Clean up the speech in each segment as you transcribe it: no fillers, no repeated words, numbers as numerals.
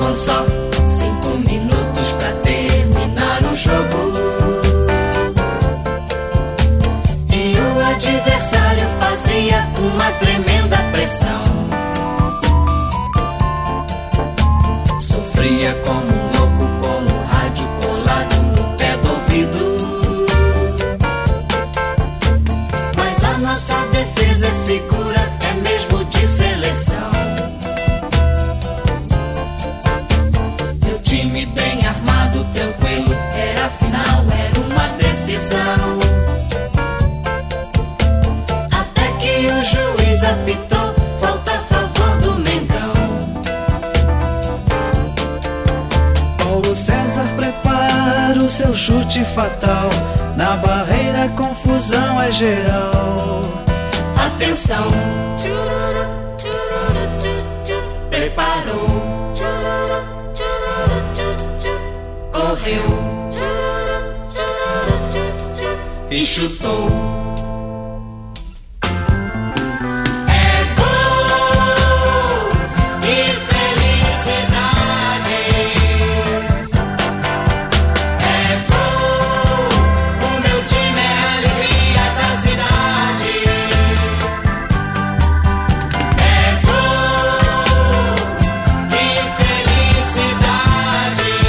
Faltavam só 5 minutos pra terminar o jogo. E o adversário fazia uma tremenda pressão. Sofria como um louco com o rádio colado no pé do ouvido. Mas a nossa defesa é segura, é mesmo de seleção. Meu time bem armado, tranquilo, era a final, era uma decisão. Até que o juiz apitou, falta a favor do Mengão. Paulo César prepara o seu chute fatal. Na barreira confusão é geral. Atenção, preparou, correu e chutou. É gol e felicidade. É gol, o meu time é a alegria da cidade. É gol e felicidade.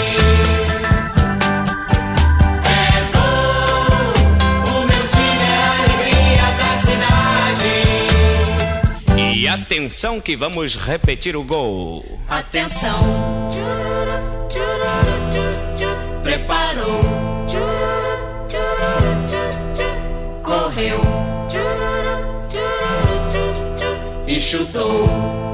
É gol, o meu time é a alegria da cidade. E atenção que vamos repetir o gol. Atenção, preparou, correu e chutou.